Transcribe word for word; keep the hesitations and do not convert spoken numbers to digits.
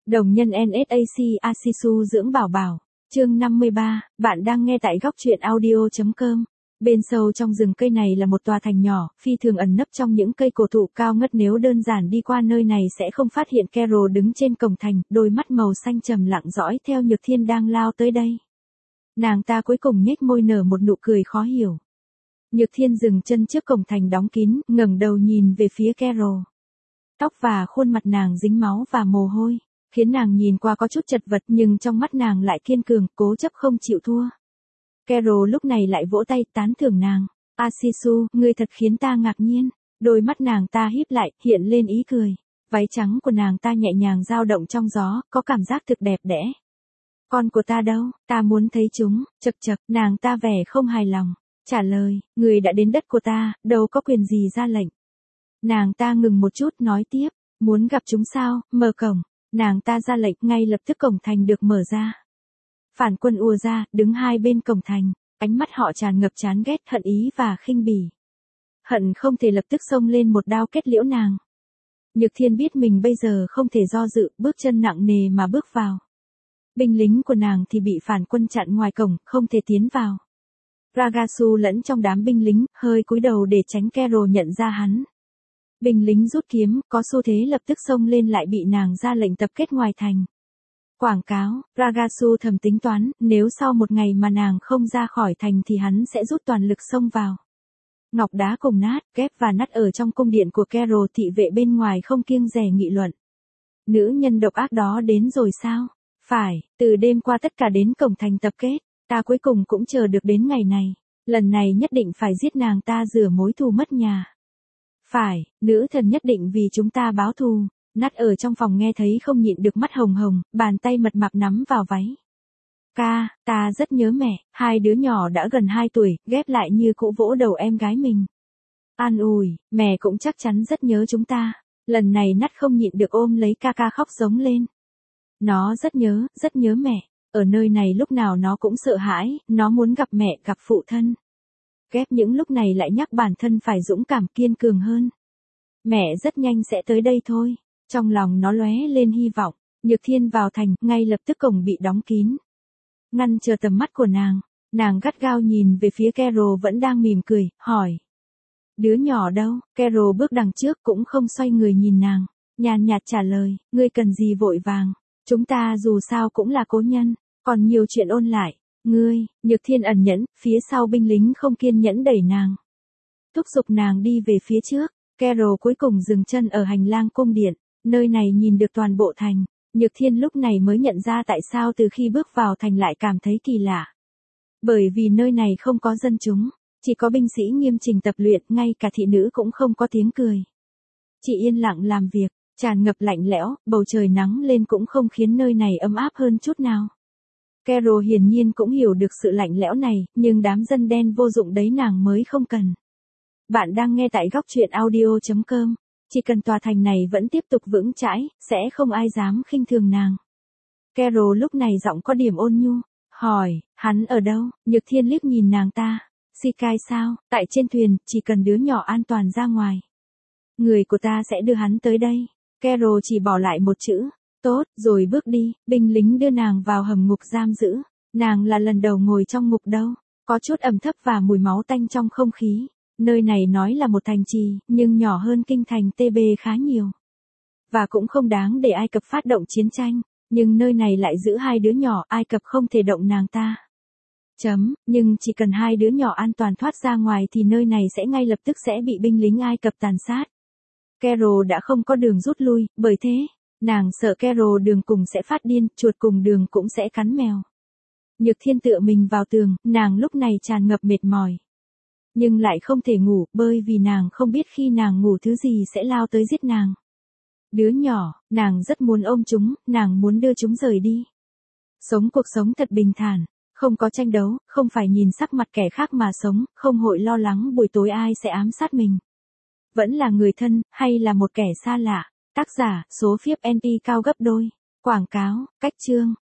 Đồng nhân en ét a xê Asisu dưỡng bảo bảo. Chương năm mươi ba, bạn đang nghe tại góc truyện audio chấm com. Bên sâu trong rừng cây này là một tòa thành nhỏ, phi thường ẩn nấp trong những cây cổ thụ cao ngất, nếu đơn giản đi qua nơi này sẽ không phát hiện Carol đứng trên cổng thành, đôi mắt màu xanh trầm lặng dõi theo Nhược Thiên đang lao tới đây. Nàng ta cuối cùng nhếch môi nở một nụ cười khó hiểu. Nhược Thiên dừng chân trước cổng thành đóng kín, ngẩng đầu nhìn về phía Carol. Tóc và khuôn mặt nàng dính máu và mồ hôi, khiến nàng nhìn qua có chút chật vật, nhưng trong mắt nàng lại kiên cường, cố chấp không chịu thua. Carol lúc này lại vỗ tay tán thưởng nàng. Asisu, ngươi thật khiến ta ngạc nhiên. Đôi mắt nàng ta híp lại, hiện lên ý cười. Váy trắng của nàng ta nhẹ nhàng dao động trong gió, có cảm giác thực đẹp đẽ. Con của ta đâu, ta muốn thấy chúng. Chậc chậc, nàng ta vẻ không hài lòng. Trả lời, người đã đến đất của ta, đâu có quyền gì ra lệnh. Nàng ta ngừng một chút nói tiếp, muốn gặp chúng sao, mở cổng. Nàng ta ra lệnh, ngay lập tức cổng thành được mở ra. Phản quân ùa ra, đứng hai bên cổng thành, ánh mắt họ tràn ngập chán ghét, hận ý và khinh bỉ. Hận không thể lập tức xông lên một đao kết liễu nàng. Nhược Thiên biết mình bây giờ không thể do dự, bước chân nặng nề mà bước vào. Binh lính của nàng thì bị phản quân chặn ngoài cổng, không thể tiến vào. Ragasu lẫn trong đám binh lính, hơi cúi đầu để tránh Carol nhận ra hắn. Binh lính rút kiếm, có xu thế lập tức xông lên, lại bị nàng ra lệnh tập kết ngoài thành. Quảng cáo, Ragasu thầm tính toán, nếu sau một ngày mà nàng không ra khỏi thành thì hắn sẽ rút toàn lực xông vào. Ngọc đá cùng nát, kép và nát ở trong cung điện của Carol, thị vệ bên ngoài không kiêng dè nghị luận. Nữ nhân độc ác đó đến rồi sao? Phải, từ đêm qua tất cả đến cổng thành tập kết, ta cuối cùng cũng chờ được đến ngày này. Lần này nhất định phải giết nàng ta rửa mối thù mất nhà. Phải, nữ thần nhất định vì chúng ta báo thù. Nát ở trong phòng nghe thấy không nhịn được, mắt hồng hồng, bàn tay mật mạp nắm vào váy. Ca, ta rất nhớ mẹ, hai đứa nhỏ đã gần hai tuổi, ghép lại như cũ vỗ đầu em gái mình. An ủi, mẹ cũng chắc chắn rất nhớ chúng ta. Lần này Nát không nhịn được ôm lấy ca ca khóc giống lên. Nó rất nhớ, rất nhớ mẹ. Ở nơi này lúc nào nó cũng sợ hãi, nó muốn gặp mẹ, gặp phụ thân. Ghép những lúc này lại nhắc bản thân phải dũng cảm kiên cường hơn. Mẹ rất nhanh sẽ tới đây thôi. Trong lòng nó lóe lên hy vọng. Nhược Thiên vào thành, ngay lập tức cổng bị đóng kín. Ngăn chờ tầm mắt của nàng, nàng gắt gao nhìn về phía Carol vẫn đang mỉm cười, hỏi. Đứa nhỏ đâu? Carol bước đằng trước cũng không xoay người nhìn nàng, nhàn nhạt trả lời, ngươi cần gì vội vàng, chúng ta dù sao cũng là cố nhân, còn nhiều chuyện ôn lại. Ngươi, Nhược Thiên ẩn nhẫn, phía sau binh lính không kiên nhẫn đẩy nàng. Thúc giục nàng đi về phía trước, Carol cuối cùng dừng chân ở hành lang cung điện. Nơi này nhìn được toàn bộ thành, Nhược Thiên lúc này mới nhận ra tại sao từ khi bước vào thành lại cảm thấy kỳ lạ. Bởi vì nơi này không có dân chúng, chỉ có binh sĩ nghiêm chỉnh tập luyện, ngay cả thị nữ cũng không có tiếng cười. Chỉ yên lặng làm việc, tràn ngập lạnh lẽo, bầu trời nắng lên cũng không khiến nơi này ấm áp hơn chút nào. Carol hiển nhiên cũng hiểu được sự lạnh lẽo này, nhưng đám dân đen vô dụng đấy nàng mới không cần. Bạn đang nghe tại góc truyện audio chấm com. Chỉ cần tòa thành này vẫn tiếp tục vững chãi, sẽ không ai dám khinh thường nàng. Carol lúc này giọng có điểm ôn nhu, hỏi, hắn ở đâu? Nhược Thiên liếc nhìn nàng ta. Shikai sao? Tại trên thuyền, chỉ cần đứa nhỏ an toàn ra ngoài. Người của ta sẽ đưa hắn tới đây. Carol chỉ bỏ lại một chữ, tốt, rồi bước đi. Binh lính đưa nàng vào hầm ngục giam giữ. Nàng là lần đầu ngồi trong ngục đâu. Có chút ẩm thấp và mùi máu tanh trong không khí. Nơi này nói là một thành trì, nhưng nhỏ hơn kinh thành tê bê khá nhiều. Và cũng không đáng để Ai Cập phát động chiến tranh, nhưng nơi này lại giữ hai đứa nhỏ, Ai Cập không thể động nàng ta. Chấm, nhưng chỉ cần hai đứa nhỏ an toàn thoát ra ngoài thì nơi này sẽ ngay lập tức sẽ bị binh lính Ai Cập tàn sát. Carol đã không có đường rút lui, bởi thế, nàng sợ Carol đường cùng sẽ phát điên, chuột cùng đường cũng sẽ cắn mèo. Nhược Thiên tựa mình vào tường, nàng lúc này tràn ngập mệt mỏi. Nhưng lại không thể ngủ, bởi vì nàng không biết khi nàng ngủ thứ gì sẽ lao tới giết nàng. Đứa nhỏ, nàng rất muốn ôm chúng, nàng muốn đưa chúng rời đi. Sống cuộc sống thật bình thản, không có tranh đấu, không phải nhìn sắc mặt kẻ khác mà sống, không hội lo lắng buổi tối ai sẽ ám sát mình. Vẫn là người thân, hay là một kẻ xa lạ. Tác giả, số phiếp en pê cao gấp đôi. Quảng cáo, cách chương.